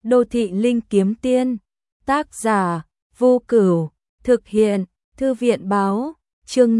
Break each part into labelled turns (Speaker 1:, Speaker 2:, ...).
Speaker 1: Đô thị linh kiếm tiên, tác giả, Vô Cửu, thực hiện, Thư viện báo, chương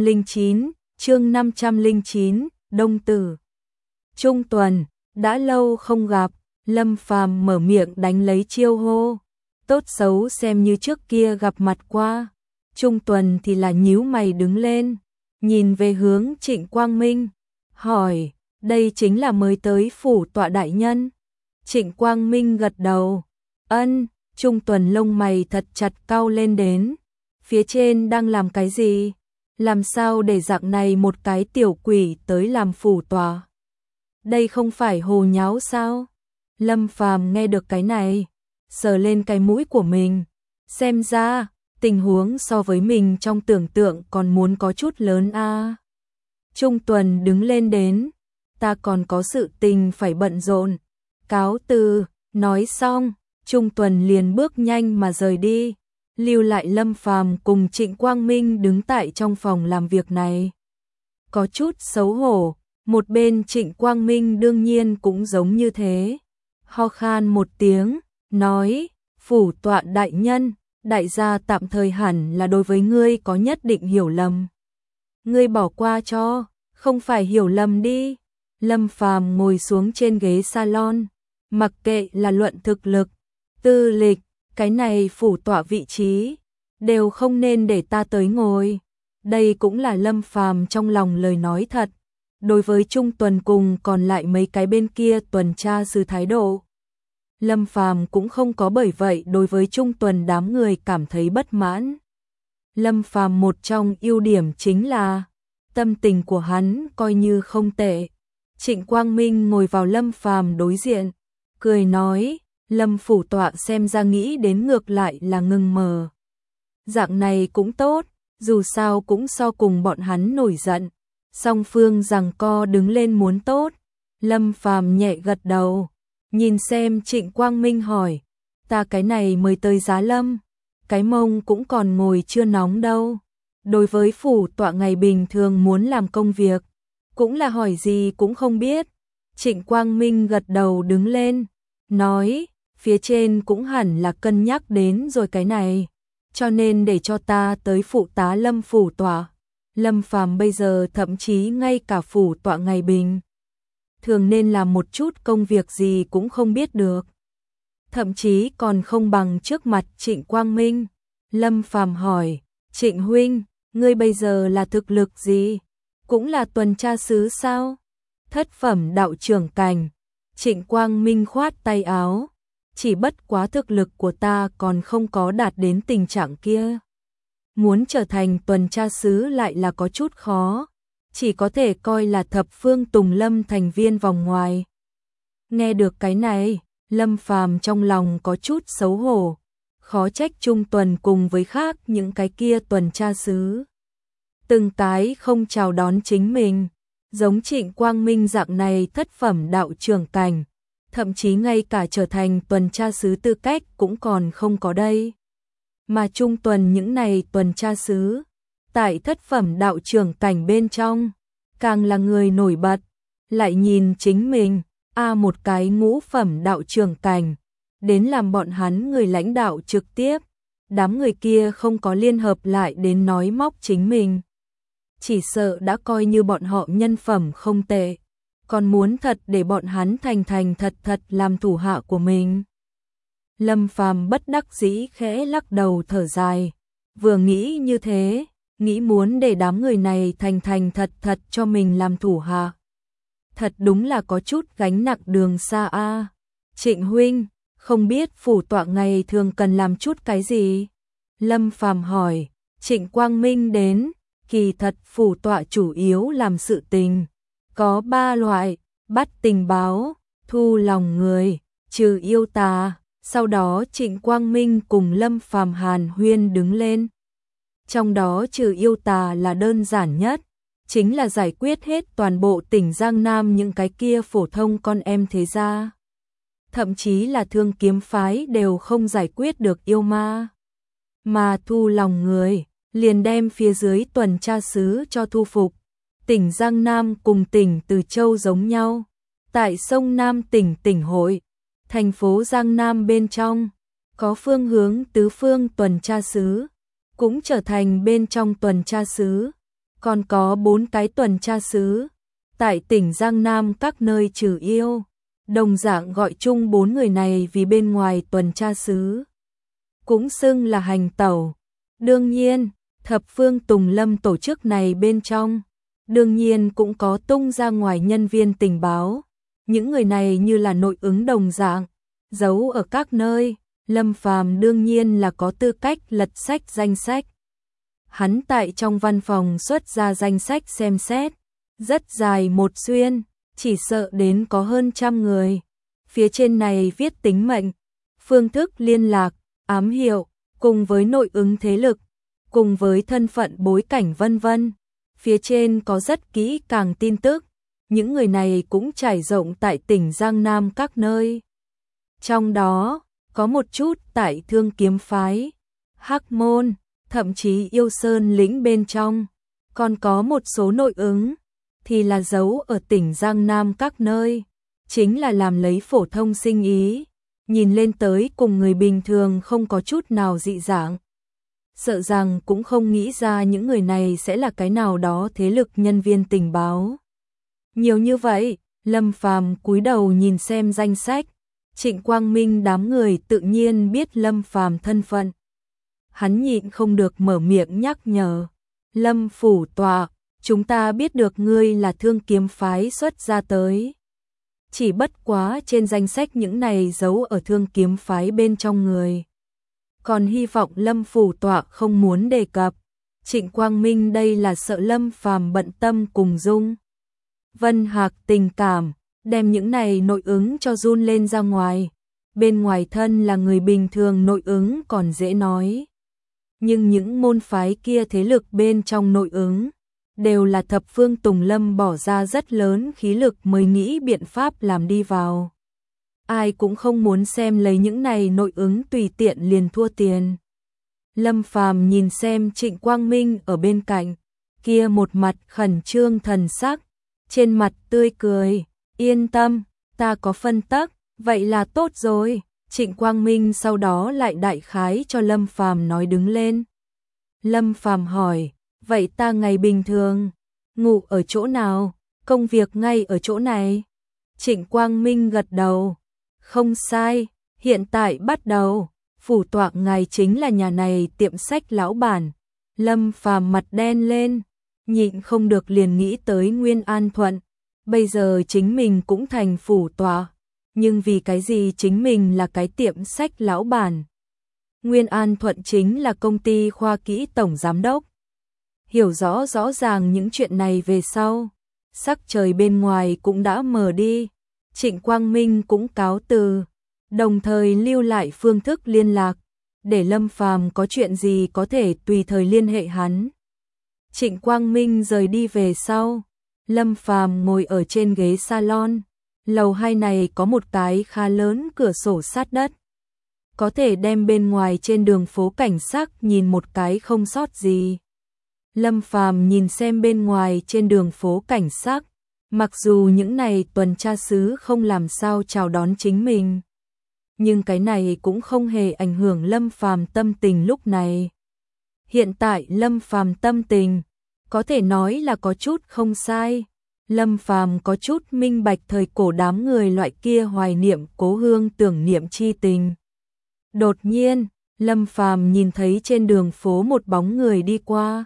Speaker 1: 509, Đông Tử. Trung Tuần, đã lâu không gặp, Lâm Phàm mở miệng đánh lấy chiêu hô, tốt xấu xem như trước kia gặp mặt qua. Trung Tuần thì là nhíu mày đứng lên, nhìn về hướng Trịnh Quang Minh, hỏi, đây chính là mới tới phủ tọa đại nhân. Trịnh Quang Minh gật đầu, ân. Trung Tuần lông mày thật chặt cau lên đến, phía trên đang làm cái gì? Làm sao để dạng này một cái tiểu quỷ tới làm phủ tọa? Đây không phải hồ nháo sao? Lâm Phàm nghe được cái này, sờ lên cái mũi của mình, xem ra tình huống so với mình trong tưởng tượng còn muốn có chút lớn a. Trung Tuần đứng lên đến, ta còn có sự tình phải bận rộn, cáo từ. Nói xong, Trung Tuần liền bước nhanh mà rời đi, lưu lại Lâm Phàm cùng Trịnh Quang Minh đứng tại trong phòng làm việc này. Có chút xấu hổ, một bên Trịnh Quang Minh đương nhiên cũng giống như thế. Ho khan một tiếng, nói, phủ tọa đại nhân, đại gia tạm thời hẳn là đối với ngươi có nhất định hiểu lầm. Ngươi bỏ qua cho, không phải hiểu lầm đi. Lâm Phàm ngồi xuống trên ghế salon, mặc kệ là luận thực lực, tư lịch, cái này phủ tọa vị trí, đều không nên để ta tới ngồi. Đây cũng là Lâm Phàm trong lòng lời nói thật, đối với Trung Tuần cùng còn lại mấy cái bên kia tuần tra sư thái độ. Lâm Phàm cũng không có bởi vậy đối với Trung Tuần đám người cảm thấy bất mãn. Lâm Phàm một trong ưu điểm chính là tâm tình của hắn coi như không tệ. Trịnh Quang Minh ngồi vào Lâm Phàm đối diện, cười nói, Lâm phủ tọa xem ra nghĩ đến ngược lại là ngừng mờ. Dạng này cũng tốt, dù sao cũng so cùng bọn hắn nổi giận. Song phương giằng co đứng lên muốn tốt. Lâm Phàm nhẹ gật đầu, nhìn xem Trịnh Quang Minh hỏi, ta cái này mới tới Giá Lâm, cái mông cũng còn ngồi chưa nóng đâu. Đối với phủ tọa ngày bình thường muốn làm công việc, cũng là hỏi gì cũng không biết. Trịnh Quang Minh gật đầu đứng lên, nói, phía trên cũng hẳn là cân nhắc đến rồi cái này, cho nên để cho ta tới phụ tá Lâm phủ tọa. Lâm Phàm bây giờ thậm chí ngay cả phủ tọa ngày bình thường nên làm một chút công việc gì cũng không biết được, thậm chí còn không bằng trước mặt Trịnh Quang Minh. Lâm Phàm hỏi, Trịnh huynh, ngươi bây giờ là thực lực gì? Cũng là tuần tra sứ sao? Thất phẩm đạo trưởng cảnh. Trịnh Quang Minh khoát tay áo, chỉ bất quá thực lực của ta còn không có đạt đến tình trạng kia. Muốn trở thành tuần tra sứ lại là có chút khó, chỉ có thể coi là thập phương Tùng Lâm thành viên vòng ngoài. Nghe được cái này, Lâm Phàm trong lòng có chút xấu hổ, khó trách Trung Tuần cùng với khác những cái kia tuần tra sứ từng cái không chào đón chính mình, giống Trịnh Quang Minh dạng này thất phẩm đạo trưởng cảnh, thậm chí ngay cả trở thành tuần tra sứ tư cách cũng còn không có đây. Mà Trung Tuần những này tuần tra sứ, tại thất phẩm đạo trưởng cảnh bên trong, càng là người nổi bật, lại nhìn chính mình, một cái ngũ phẩm đạo trưởng cảnh, đến làm bọn hắn người lãnh đạo trực tiếp, đám người kia không có liên hợp lại đến nói móc chính mình. Chỉ sợ đã coi như bọn họ nhân phẩm không tệ, còn muốn thật để bọn hắn thành thật làm thủ hạ của mình. Lâm Phàm bất đắc dĩ khẽ lắc đầu thở dài, vừa nghĩ như thế, nghĩ muốn để đám người này thành thật cho mình làm thủ hạ. Thật đúng là có chút gánh nặng đường xa a. Trịnh huynh, không biết phủ tọa ngày thường cần làm chút cái gì? Lâm Phàm hỏi. Trịnh Quang Minh đến, kỳ thật phủ tọa chủ yếu làm sự tình có 3 loại, bắt tình báo, thu lòng người, trừ yêu tà. Sau đó Trịnh Quang Minh cùng Lâm Phàm hàn huyên đứng lên. Trong đó trừ yêu tà là đơn giản nhất, chính là giải quyết hết toàn bộ tỉnh Giang Nam những cái kia phổ thông con em thế gia. Thậm chí là Thương Kiếm phái đều không giải quyết được yêu ma. Mà thu lòng người, liền đem phía dưới tuần tra sứ cho thu phục. Tỉnh Giang Nam cùng tỉnh Từ Châu giống nhau, tại sông Nam tỉnh hội, Thành phố Giang Nam bên trong, có phương hướng tứ phương tuần tra sứ, cũng trở thành bên trong tuần tra sứ, còn có 4 cái tuần tra sứ. Tại tỉnh Giang Nam các nơi trừ yêu, đồng dạng gọi chung 4 người này vì bên ngoài tuần tra sứ, cũng xưng là hành tẩu. Đương nhiên, thập phương Tùng Lâm tổ chức này bên trong, đương nhiên cũng có tung ra ngoài nhân viên tình báo. Những người này như là nội ứng đồng dạng, giấu ở các nơi. Lâm Phàm đương nhiên là có tư cách lật sách danh sách. Hắn tại trong văn phòng xuất ra danh sách xem xét, rất dài một xuyên, chỉ sợ đến có hơn 100 người. Phía trên này viết tính mệnh, phương thức liên lạc, ám hiệu, cùng với nội ứng thế lực, cùng với thân phận bối cảnh vân vân. Phía trên có rất kỹ càng tin tức, những người này cũng trải rộng tại tỉnh Giang Nam các nơi. Trong đó, có một chút tại Thương Kiếm phái, Hắc Môn, thậm chí Yêu Sơn lĩnh bên trong, còn có một số nội ứng, thì là giấu ở tỉnh Giang Nam các nơi, chính là làm lấy phổ thông sinh ý, nhìn lên tới cùng người bình thường không có chút nào dị dạng. Sợ rằng cũng không nghĩ ra những người này sẽ là cái nào đó thế lực nhân viên tình báo. Nhiều như vậy, Lâm Phàm cúi đầu nhìn xem danh sách, Trịnh Quang Minh đám người tự nhiên biết Lâm Phàm thân phận. Hắn nhịn không được mở miệng nhắc nhở, Lâm phủ tọa, chúng ta biết được ngươi là Thương Kiếm phái xuất ra tới. Chỉ bất quá trên danh sách những này giấu ở Thương Kiếm phái bên trong người. Còn hy vọng Lâm phủ tọa không muốn đề cập. Trịnh Quang Minh đây là sợ Lâm Phàm bận tâm cùng Dung Vân Hạc tình cảm, đem những này nội ứng cho run lên ra ngoài. Bên ngoài thân là người bình thường nội ứng còn dễ nói. Nhưng những môn phái kia thế lực bên trong nội ứng, đều là thập phương Tùng Lâm bỏ ra rất lớn khí lực mới nghĩ biện pháp làm đi vào. Ai cũng không muốn xem lấy những này nội ứng tùy tiện liền thua tiền. Lâm Phàm nhìn xem Trịnh Quang Minh ở bên cạnh, kia một mặt khẩn trương thần sắc, trên mặt tươi cười, yên tâm, ta có phân tắc, vậy là tốt rồi. Trịnh Quang Minh sau đó lại đại khái cho Lâm Phàm nói đứng lên. Lâm Phàm hỏi, vậy ta ngày bình thường, ngủ ở chỗ nào, công việc ngay ở chỗ này? Trịnh Quang Minh gật đầu, không sai, hiện tại bắt đầu, phủ tọa ngài chính là nhà này tiệm sách lão bản. Lâm Phàm mặt đen lên, nhịn không được liền nghĩ tới Nguyên An Thuận, bây giờ chính mình cũng thành phủ tọa, nhưng vì cái gì chính mình là cái tiệm sách lão bản? Nguyên An Thuận chính là công ty khoa kỹ tổng giám đốc. Hiểu rõ ràng những chuyện này về sau, sắc trời bên ngoài cũng đã mờ đi, Trịnh Quang Minh cũng cáo từ, đồng thời lưu lại phương thức liên lạc, để Lâm Phàm có chuyện gì có thể tùy thời liên hệ hắn. Trịnh Quang Minh rời đi về sau, Lâm Phàm ngồi ở trên ghế salon, lầu 2 này có một cái khá lớn cửa sổ sát đất, có thể đem bên ngoài trên đường phố cảnh sắc nhìn một cái không sót gì. Lâm Phàm nhìn xem bên ngoài trên đường phố cảnh sắc, mặc dù những này tuần tra sứ không làm sao chào đón chính mình, nhưng cái này cũng không hề ảnh hưởng Lâm Phàm tâm tình lúc này. Hiện tại Lâm Phàm tâm tình, có thể nói là có chút không sai. Lâm Phàm có chút minh bạch thời cổ đám người loại kia hoài niệm cố hương tưởng niệm chi tình. Đột nhiên, Lâm Phàm nhìn thấy trên đường phố một bóng người đi qua.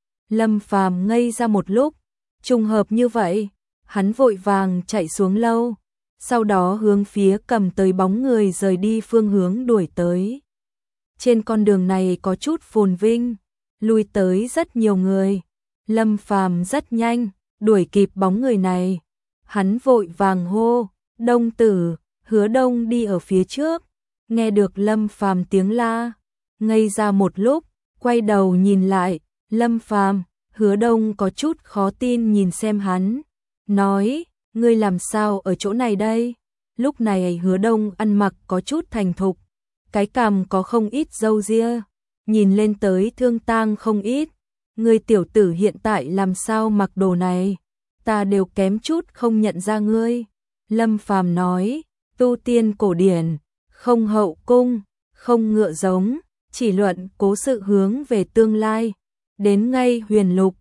Speaker 1: Lâm Phàm ngây ra một lúc, trùng hợp như vậy, hắn vội vàng chạy xuống lâu, sau đó hướng phía cầm tới bóng người rời đi phương hướng đuổi tới. Trên con đường này có chút phồn vinh, lui tới rất nhiều người. Lâm Phàm rất nhanh đuổi kịp bóng người này. Hắn vội vàng hô, "Đông tử!" Hứa Đông đi ở phía trước, nghe được Lâm Phàm tiếng la, ngây ra một lúc, quay đầu nhìn lại, Lâm Phàm. Hứa Đông có chút khó tin nhìn xem hắn, nói, "Ngươi làm sao ở chỗ này đây?" Lúc này Hứa Đông ăn mặc có chút thành thục, cái cằm có không ít râu ria, nhìn lên tới thương tang không ít. "Ngươi tiểu tử hiện tại làm sao mặc đồ này? Ta đều kém chút không nhận ra ngươi." Lâm Phàm nói, Tu tiên cổ điển, không hậu cung, không ngựa giống, chỉ luận cố sự hướng về tương lai. Đến ngay huyền lục,